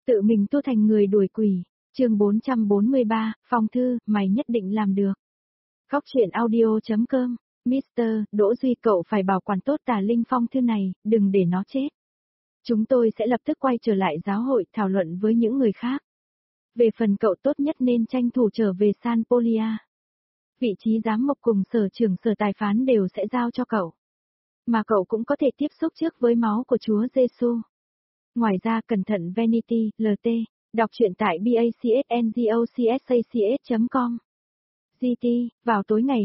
Tự mình tu thành người đuổi quỷ. Chương 443, Phong Thư, mày nhất định làm được. Góc truyện audio.com. Mr. Đỗ Duy, cậu phải bảo quản tốt tà linh phong thư này, đừng để nó chết. Chúng tôi sẽ lập tức quay trở lại giáo hội thảo luận với những người khác. Về phần cậu tốt nhất nên tranh thủ trở về San Polia. Vị trí giám mục cùng sở trưởng sở tài phán đều sẽ giao cho cậu. Mà cậu cũng có thể tiếp xúc trước với máu của Chúa Giêsu. Ngoài ra cẩn thận Vanity, LT, đọc truyện tại BACSNGOCSACS.com. GT, vào tối ngày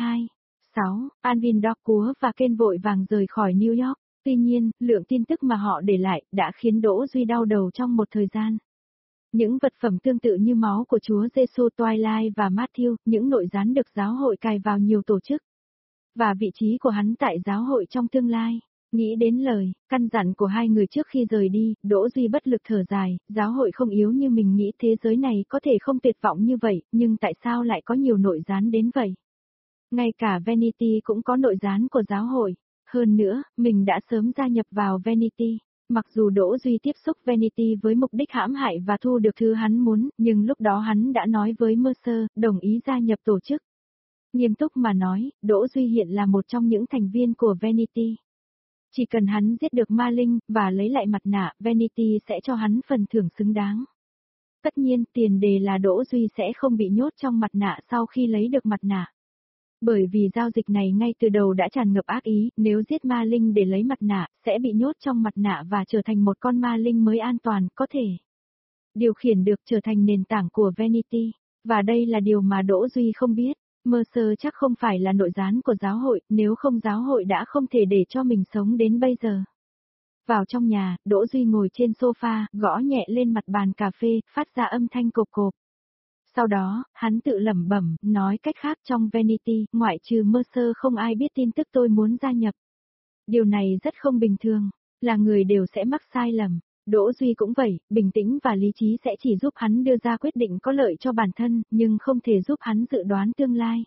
22/6, Alvin Dorcua và Ken vội vàng rời khỏi New York. Tuy nhiên, lượng tin tức mà họ để lại đã khiến Đỗ Duy đau đầu trong một thời gian. Những vật phẩm tương tự như máu của Chúa Giêsu, Twilight và Matthew, những nội gián được giáo hội cài vào nhiều tổ chức. Và vị trí của hắn tại giáo hội trong tương lai. Nghĩ đến lời, căn dặn của hai người trước khi rời đi, Đỗ Duy bất lực thở dài, giáo hội không yếu như mình nghĩ, thế giới này có thể không tuyệt vọng như vậy, nhưng tại sao lại có nhiều nội gián đến vậy? Ngay cả Vanity cũng có nội gián của giáo hội. Hơn nữa, mình đã sớm gia nhập vào Vanity. Mặc dù Đỗ Duy tiếp xúc Vanity với mục đích hãm hại và thu được thứ hắn muốn, nhưng lúc đó hắn đã nói với Mercer, đồng ý gia nhập tổ chức. Nghiêm túc mà nói, Đỗ Duy hiện là một trong những thành viên của Vanity. Chỉ cần hắn giết được ma linh, và lấy lại mặt nạ, Vanity sẽ cho hắn phần thưởng xứng đáng. Tất nhiên, tiền đề là Đỗ Duy sẽ không bị nhốt trong mặt nạ sau khi lấy được mặt nạ. Bởi vì giao dịch này ngay từ đầu đã tràn ngập ác ý, nếu giết ma linh để lấy mặt nạ, sẽ bị nhốt trong mặt nạ và trở thành một con ma linh mới an toàn, có thể điều khiển được, trở thành nền tảng của Vanity. Và đây là điều mà Đỗ Duy không biết. Mercer chắc không phải là nội gián của giáo hội, nếu không giáo hội đã không thể để cho mình sống đến bây giờ. Vào trong nhà, Đỗ Duy ngồi trên sofa, gõ nhẹ lên mặt bàn cà phê, phát ra âm thanh cộp cộp. Sau đó, hắn tự lẩm bẩm, nói cách khác trong Vanity, ngoại trừ Mercer không ai biết tin tức tôi muốn gia nhập. Điều này rất không bình thường, là người đều sẽ mắc sai lầm. Đỗ Duy cũng vậy, bình tĩnh và lý trí sẽ chỉ giúp hắn đưa ra quyết định có lợi cho bản thân, nhưng không thể giúp hắn dự đoán tương lai.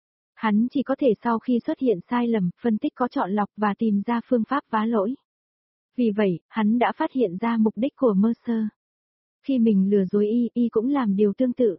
Hắn chỉ có thể sau khi xuất hiện sai lầm, phân tích có chọn lọc và tìm ra phương pháp vá lỗi. Vì vậy, hắn đã phát hiện ra mục đích của Mercer. Khi mình lừa dối y cũng làm điều tương tự.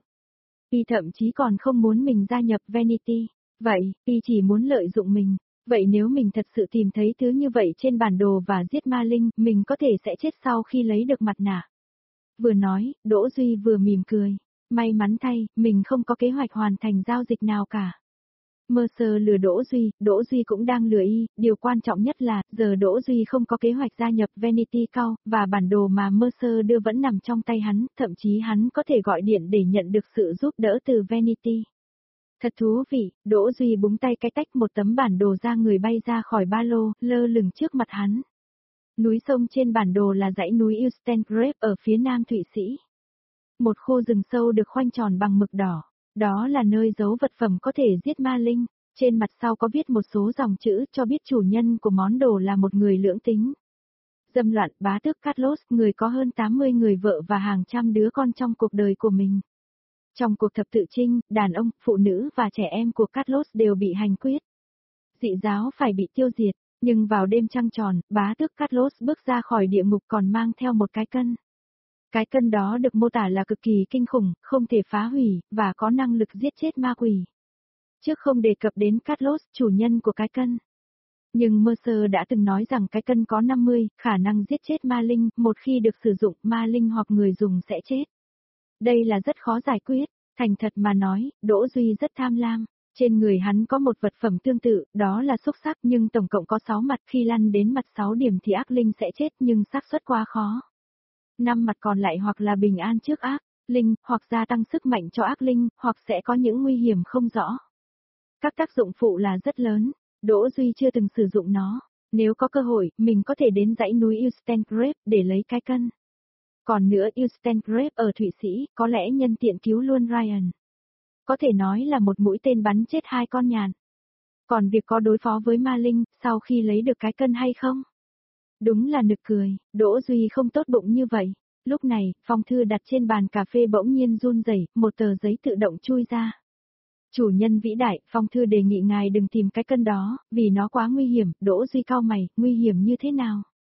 Y thậm chí còn không muốn mình gia nhập Vanity. Vậy, y chỉ muốn lợi dụng mình. Vậy nếu mình thật sự tìm thấy thứ như vậy trên bản đồ và giết ma linh, mình có thể sẽ chết sau khi lấy được mặt nạ. Vừa nói, Đỗ Duy vừa mỉm cười. May mắn thay, mình không có kế hoạch hoàn thành giao dịch nào cả. Mercer lừa Đỗ Duy cũng đang lừa y, điều quan trọng nhất là, giờ Đỗ Duy không có kế hoạch gia nhập Vanity Cao, và bản đồ mà Mercer đưa vẫn nằm trong tay hắn, thậm chí hắn có thể gọi điện để nhận được sự giúp đỡ từ Vanity. Thật thú vị, Đỗ Duy búng tay cái tách một tấm bản đồ ra người bay ra khỏi ba lô, lơ lửng trước mặt hắn. Núi sông trên bản đồ là dãy núi Ustengrabe ở phía nam Thụy Sĩ. Một khu rừng sâu được khoanh tròn bằng mực đỏ. Đó là nơi giấu vật phẩm có thể giết ma linh. Trên mặt sau có viết một số dòng chữ cho biết chủ nhân của món đồ là một người lưỡng tính. Dâm loạn bá tước Carlos, người có hơn 80 người vợ và hàng trăm đứa con trong cuộc đời của mình. Trong cuộc thập tự chinh, đàn ông, phụ nữ và trẻ em của Carlos đều bị hành quyết. Dị giáo phải bị tiêu diệt, nhưng vào đêm trăng tròn, bá tước Carlos bước ra khỏi địa ngục còn mang theo một cái cân. Cái cân đó được mô tả là cực kỳ kinh khủng, không thể phá hủy, và có năng lực giết chết ma quỷ. Trước không đề cập đến Carlos, chủ nhân của cái cân. Nhưng Mercer đã từng nói rằng cái cân có 50, khả năng giết chết ma linh, một khi được sử dụng, ma linh hoặc người dùng sẽ chết. Đây là rất khó giải quyết, thành thật mà nói, Đỗ Duy rất tham lam. Trên người hắn có một vật phẩm tương tự, đó là xúc xắc, nhưng tổng cộng có 6 mặt, khi lăn đến mặt 6 điểm thì ác linh sẽ chết, nhưng xác suất quá khó. 5 mặt còn lại hoặc là bình an trước ác linh, hoặc gia tăng sức mạnh cho ác linh, hoặc sẽ có những nguy hiểm không rõ. Các tác dụng phụ là rất lớn, Đỗ Duy chưa từng sử dụng nó. Nếu có cơ hội, mình có thể đến dãy núi Ustengrabe để lấy cái cân. Còn nữa, Ustengrabe ở Thụy Sĩ, có lẽ nhân tiện cứu luôn Ryan. Có thể nói là một mũi tên bắn chết 2 con nhạn. Còn việc có đối phó với ma linh, sau khi lấy được cái cân hay không? Đúng là nực cười, Đỗ Duy không tốt bụng như vậy. Lúc này, phong thư đặt trên bàn cà phê bỗng nhiên run rẩy, một tờ giấy tự động chui ra. Chủ nhân vĩ đại, phong thư đề nghị ngài đừng tìm cái cân đó, vì nó quá nguy hiểm. Đỗ Duy cau mày, nguy hiểm như thế nào?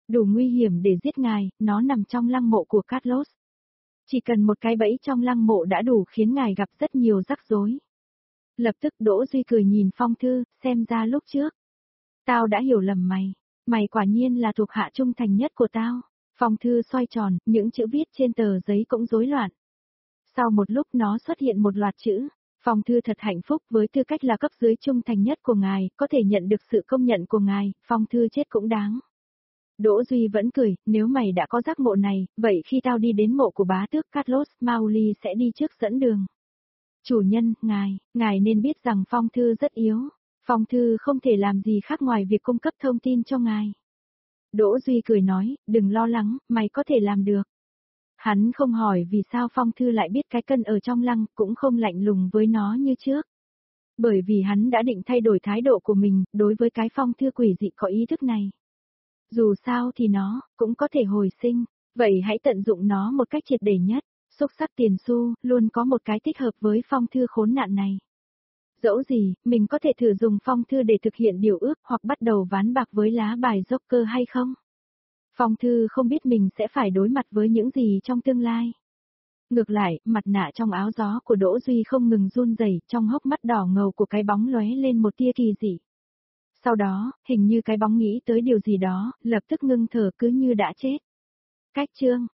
Đủ nguy hiểm để giết ngài, nó nằm trong lăng mộ của Carlos. Chỉ cần một cái bẫy trong lăng mộ đã đủ khiến ngài gặp rất nhiều rắc rối. Lập tức Đỗ Duy cười nhìn Phong Thư, xem ra lúc trước. Tao đã hiểu lầm mày. Mày quả nhiên là thuộc hạ trung thành nhất của tao. Phong Thư xoay tròn, những chữ viết trên tờ giấy cũng rối loạn. Sau một lúc nó xuất hiện một loạt chữ. Phong Thư thật hạnh phúc với tư cách là cấp dưới trung thành nhất của ngài, có thể nhận được sự công nhận của ngài, Phong Thư chết cũng đáng. Đỗ Duy vẫn cười, nếu mày đã có giác ngộ này, vậy khi tao đi đến mộ của bá tước Carlos, Mauli sẽ đi trước dẫn đường. Chủ nhân, ngài nên biết rằng Phong Thư rất yếu. Phong Thư không thể làm gì khác ngoài việc cung cấp thông tin cho ngài. Đỗ Duy cười nói, đừng lo lắng, mày có thể làm được. Hắn không hỏi vì sao Phong Thư lại biết cái cân ở trong lăng, cũng không lạnh lùng với nó như trước. Bởi vì hắn đã định thay đổi thái độ của mình, đối với cái Phong Thư quỷ dị có ý thức này. Dù sao thì nó, cũng có thể hồi sinh, vậy hãy tận dụng nó một cách triệt để nhất. Xúc sắc tiền xu, luôn có một cái thích hợp với Phong Thư khốn nạn này. Dẫu gì, mình có thể thử dùng Phong Thư để thực hiện điều ước hoặc bắt đầu ván bạc với lá bài Joker hay không? Phong Thư không biết mình sẽ phải đối mặt với những gì trong tương lai. Ngược lại, mặt nạ trong áo gió của Đỗ Duy không ngừng run rẩy, trong hốc mắt đỏ ngầu của cái bóng lóe lên một tia kỳ dị. Sau đó, hình như cái bóng nghĩ tới điều gì đó, lập tức ngưng thở cứ như đã chết. Cách chương